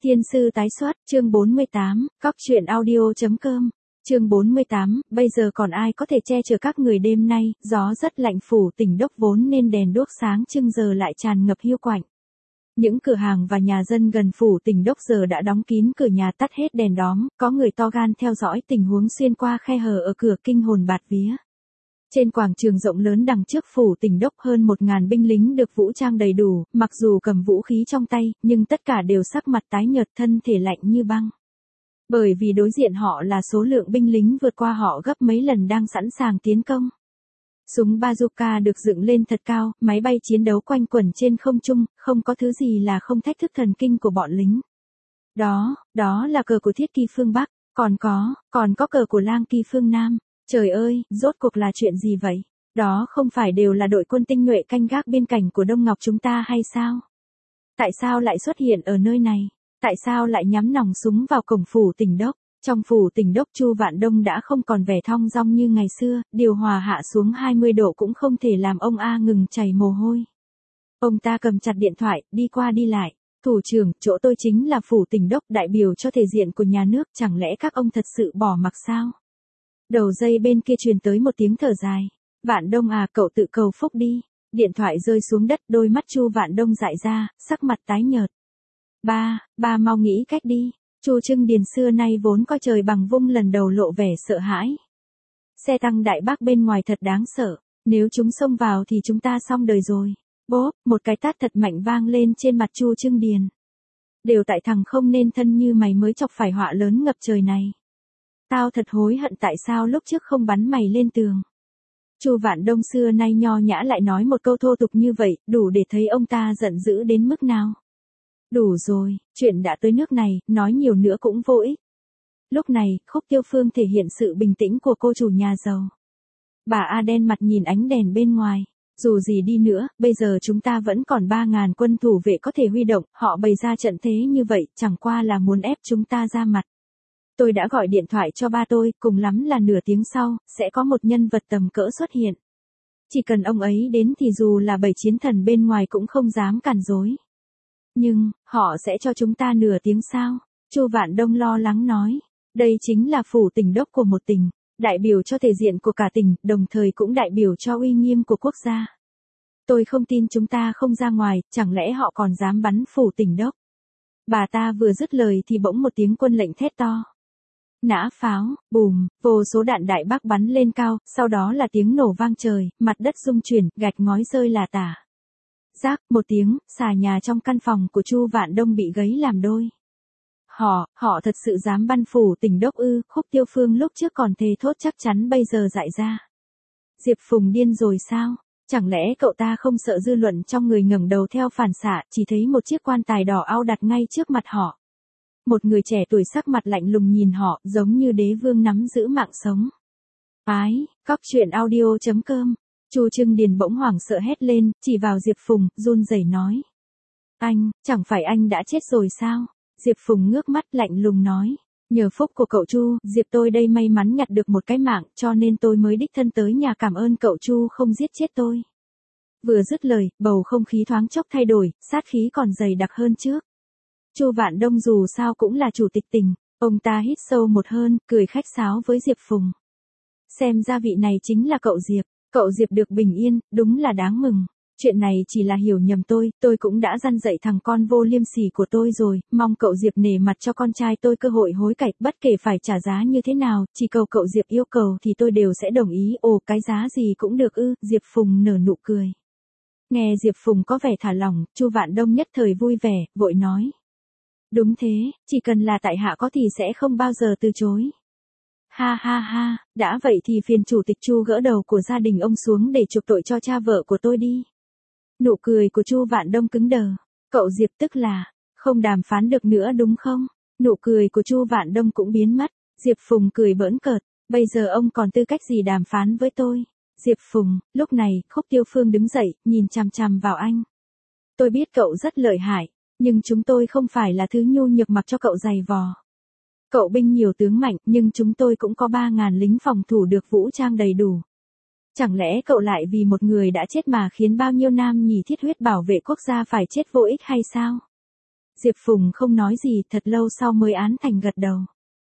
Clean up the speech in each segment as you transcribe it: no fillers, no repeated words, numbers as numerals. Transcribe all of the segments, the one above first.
Thiên sư tái xuất, chương 48, Cóc truyện audio.com, chương 48, bây giờ còn ai có thể che chở các người đêm nay, gió rất lạnh phủ tỉnh Đốc vốn nên đèn đuốc sáng trưng giờ lại tràn ngập hiu quạnh. Những cửa hàng và nhà dân gần phủ tỉnh Đốc giờ đã đóng kín cửa nhà tắt hết đèn đóm, có người to gan theo dõi tình huống xuyên qua khe hở ở cửa kinh hồn bạt vía. Trên quảng trường rộng lớn đằng trước phủ tỉnh Đốc hơn 1.000 binh lính được vũ trang đầy đủ, mặc dù cầm vũ khí trong tay, nhưng tất cả đều sắc mặt tái nhợt thân thể lạnh như băng. Bởi vì đối diện họ là số lượng binh lính vượt qua họ gấp mấy lần đang sẵn sàng tiến công. Súng bazooka được dựng lên thật cao, máy bay chiến đấu quanh quẩn trên không trung, không có thứ gì là không thách thức thần kinh của bọn lính. Đó là cờ của Thiết Kỳ phương Bắc, còn có cờ của Lang Kỳ phương Nam. Trời ơi, rốt cuộc là chuyện gì vậy? Đó không phải đều là đội quân tinh nhuệ canh gác biên cảnh của Đông Ngọc chúng ta hay sao? Tại sao lại xuất hiện ở nơi này? Tại sao lại nhắm nòng súng vào cổng phủ tỉnh Đốc? Trong phủ tỉnh Đốc Chu Vạn Đông đã không còn vẻ thong dong như ngày xưa, điều hòa hạ xuống 20 độ cũng không thể làm ông A ngừng chảy mồ hôi. Ông ta cầm chặt điện thoại, đi qua đi lại. Thủ trưởng, chỗ tôi chính là phủ tỉnh Đốc, đại biểu cho thể diện của nhà nước, chẳng lẽ các ông thật sự bỏ mặc sao? Đầu dây bên kia truyền tới một tiếng thở dài. Vạn Đông à, cậu tự cầu phúc đi. Điện thoại rơi xuống đất, đôi mắt Chu Vạn Đông dại ra, sắc mặt tái nhợt. Ba mau nghĩ cách đi. Chu Trưng Điền xưa nay vốn coi trời bằng vung lần đầu lộ vẻ sợ hãi. Xe tăng Đại Bác bên ngoài thật đáng sợ, nếu chúng xông vào thì chúng ta xong đời rồi. Bốp, một cái tát thật mạnh vang lên trên mặt Chu Trưng Điền. Đều tại thằng không nên thân như mày mới chọc phải họa lớn ngập trời này. Tao thật hối hận tại sao lúc trước không bắn mày lên tường. Chu Vạn Đông xưa nay nho nhã lại nói một câu thô tục như vậy, đủ để thấy ông ta giận dữ đến mức nào. Đủ rồi, chuyện đã tới nước này, nói nhiều nữa cũng vô ích. Lúc này, Khúc Tiêu Phương thể hiện sự bình tĩnh của cô chủ nhà giàu. Bà A đen mặt nhìn ánh đèn bên ngoài. Dù gì đi nữa, bây giờ chúng ta vẫn còn 3.000 quân thủ vệ có thể huy động, họ bày ra trận thế như vậy, chẳng qua là muốn ép chúng ta ra mặt. Tôi đã gọi điện thoại cho ba tôi, cùng lắm là nửa tiếng sau, sẽ có một nhân vật tầm cỡ xuất hiện. Chỉ cần ông ấy đến thì dù là 7 chiến thần bên ngoài cũng không dám cản rối. Nhưng, họ sẽ cho chúng ta nửa tiếng sao? Chu Vạn Đông lo lắng nói. Đây chính là phủ tỉnh Đốc của một tỉnh, đại biểu cho thể diện của cả tỉnh, đồng thời cũng đại biểu cho uy nghiêm của quốc gia. Tôi không tin chúng ta không ra ngoài, chẳng lẽ họ còn dám bắn phủ tỉnh Đốc? Bà ta vừa dứt lời thì bỗng một tiếng quân lệnh thét to. Nã pháo, bùm, vô số đạn Đại Bác bắn lên cao, sau đó là tiếng nổ vang trời, mặt đất rung chuyển, gạch ngói rơi lả tả. Rác, một tiếng, xà nhà trong căn phòng của Chu Vạn Đông bị gấy làm đôi. Họ thật sự dám bắn phủ tỉnh Đốc ư? Khúc Tiêu Phương lúc trước còn thề thốt chắc chắn bây giờ dại ra. Diệp Phùng điên rồi sao? Chẳng lẽ cậu ta không sợ dư luận trong người ngẩng đầu theo phản xạ, chỉ thấy một chiếc quan tài đỏ ao đặt ngay trước mặt họ. Một người trẻ tuổi sắc mặt lạnh lùng nhìn họ, giống như đế vương nắm giữ mạng sống. Cóc truyện audio.com. Chu Trưng Điền bỗng hoảng sợ hét lên, chỉ vào Diệp Phùng, run rẩy nói. Anh, chẳng phải anh đã chết rồi sao? Diệp Phùng ngước mắt lạnh lùng nói. Nhờ phúc của cậu Chu, Diệp tôi đây may mắn nhặt được một cái mạng, cho nên tôi mới đích thân tới nhà cảm ơn cậu Chu không giết chết tôi. Vừa dứt lời, bầu không khí thoáng chốc thay đổi, sát khí còn dày đặc hơn trước. Chu Vạn Đông dù sao cũng là chủ tịch tỉnh, ông ta hít sâu một hơi, cười khách sáo với Diệp Phùng. Xem ra vị này chính là cậu Diệp được bình yên, đúng là đáng mừng. Chuyện này chỉ là hiểu nhầm tôi cũng đã răn dạy thằng con vô liêm sỉ của tôi rồi, mong cậu Diệp nể mặt cho con trai tôi cơ hội hối cải, bất kể phải trả giá như thế nào, chỉ cầu cậu Diệp yêu cầu thì tôi đều sẽ đồng ý. Ồ, cái giá gì cũng được ư? Diệp Phùng nở nụ cười. Nghe Diệp Phùng có vẻ thả lỏng, Chu Vạn Đông nhất thời vui vẻ, vội nói. Đúng thế, chỉ cần là tại hạ có thì sẽ không bao giờ từ chối. Ha, đã vậy thì phiền chủ tịch Chu gỡ đầu của gia đình ông xuống để chuộc tội cho cha vợ của tôi đi. Nụ cười của Chu Vạn Đông cứng đờ. Cậu Diệp tức là, không đàm phán được nữa đúng không? Nụ cười của Chu Vạn Đông cũng biến mất. Diệp Phùng cười bỡn cợt. Bây giờ ông còn tư cách gì đàm phán với tôi? Diệp Phùng, lúc này, Khúc Tiêu Phương đứng dậy, nhìn chằm chằm vào anh. Tôi biết cậu rất lợi hại, nhưng chúng tôi không phải là thứ nhu nhược mặc cho cậu giày vò. Cậu binh nhiều tướng mạnh, nhưng chúng tôi cũng có 3.000 lính phòng thủ được vũ trang đầy đủ. Chẳng lẽ cậu lại vì một người đã chết mà khiến bao nhiêu nam nhì thiết huyết bảo vệ quốc gia phải chết vô ích hay sao? Diệp Phùng không nói gì, thật lâu sau mới án thành gật đầu.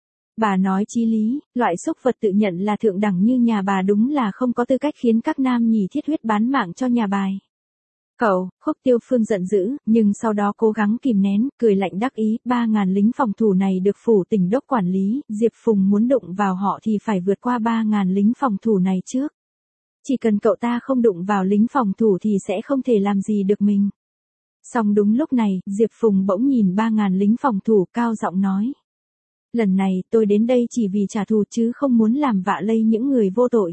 Bà nói chí lý, loại xúc vật tự nhận là thượng đẳng như nhà bà đúng là không có tư cách khiến các nam nhì thiết huyết bán mạng cho nhà bài. Cậu, Khúc Tiêu Phương giận dữ, nhưng sau đó cố gắng kìm nén, cười lạnh đắc ý, 3.000 lính phòng thủ này được phủ tỉnh đốc quản lý, Diệp Phùng muốn đụng vào họ thì phải vượt qua 3.000 lính phòng thủ này trước. Chỉ cần cậu ta không đụng vào lính phòng thủ thì sẽ không thể làm gì được mình. Song đúng lúc này, Diệp Phùng bỗng nhìn 3.000 lính phòng thủ cao giọng nói. Lần này tôi đến đây chỉ vì trả thù chứ không muốn làm vạ lây những người vô tội.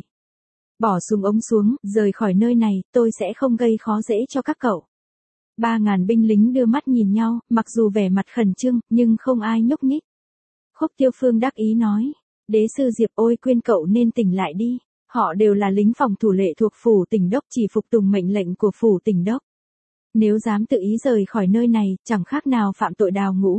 Bỏ súng ống xuống, rời khỏi nơi này, tôi sẽ không gây khó dễ cho các cậu. 3.000 binh lính đưa mắt nhìn nhau, mặc dù vẻ mặt khẩn trương, nhưng không ai nhúc nhích. Khúc Tiêu Phương đắc ý nói, đế sư Diệp ôi khuyên cậu nên tỉnh lại đi, họ đều là lính phòng thủ lệ thuộc phủ tỉnh đốc chỉ phục tùng mệnh lệnh của phủ tỉnh đốc. Nếu dám tự ý rời khỏi nơi này, chẳng khác nào phạm tội đào ngũ.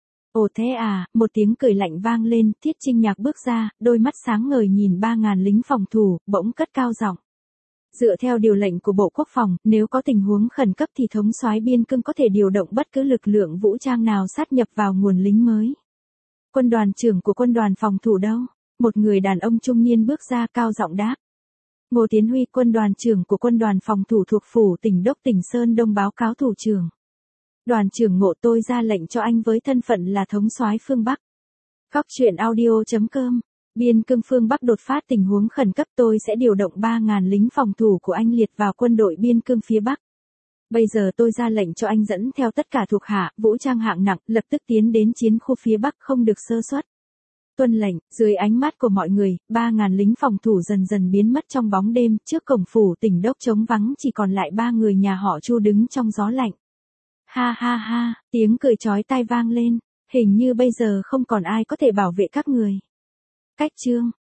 Ồ thế à, một tiếng cười lạnh vang lên, Thiết Trinh Nhạc bước ra, đôi mắt sáng ngời nhìn 3.000 lính phòng thủ, bỗng cất cao giọng. Dựa theo điều lệnh của Bộ Quốc phòng, nếu có tình huống khẩn cấp thì thống soái biên cương có thể điều động bất cứ lực lượng vũ trang nào sát nhập vào nguồn lính mới. Quân đoàn trưởng của quân đoàn phòng thủ đâu? Một người đàn ông trung niên bước ra cao giọng đáp. Ngô Tiến Huy, quân đoàn trưởng của quân đoàn phòng thủ thuộc phủ tỉnh đốc tỉnh Sơn Đông báo cáo thủ trưởng. Đoàn trưởng Ngộ, tôi ra lệnh cho anh với thân phận là thống soái phương Bắc. Cóc truyện audio.com. Biên cương phương Bắc đột phát tình huống khẩn cấp, tôi sẽ điều động 3.000 lính phòng thủ của anh liệt vào quân đội biên cương phía Bắc. Bây giờ tôi ra lệnh cho anh dẫn theo tất cả thuộc hạ, vũ trang hạng nặng, lập tức tiến đến chiến khu phía Bắc, không được sơ suất. Tuân lệnh. Dưới ánh mắt của mọi người, 3.000 lính phòng thủ dần dần biến mất trong bóng đêm, trước cổng phủ tỉnh đốc trống vắng chỉ còn lại 3 người nhà họ Chu đứng trong gió lạnh. Ha ha ha, tiếng cười chói tai vang lên, hình như bây giờ không còn ai có thể bảo vệ các người. Cách chương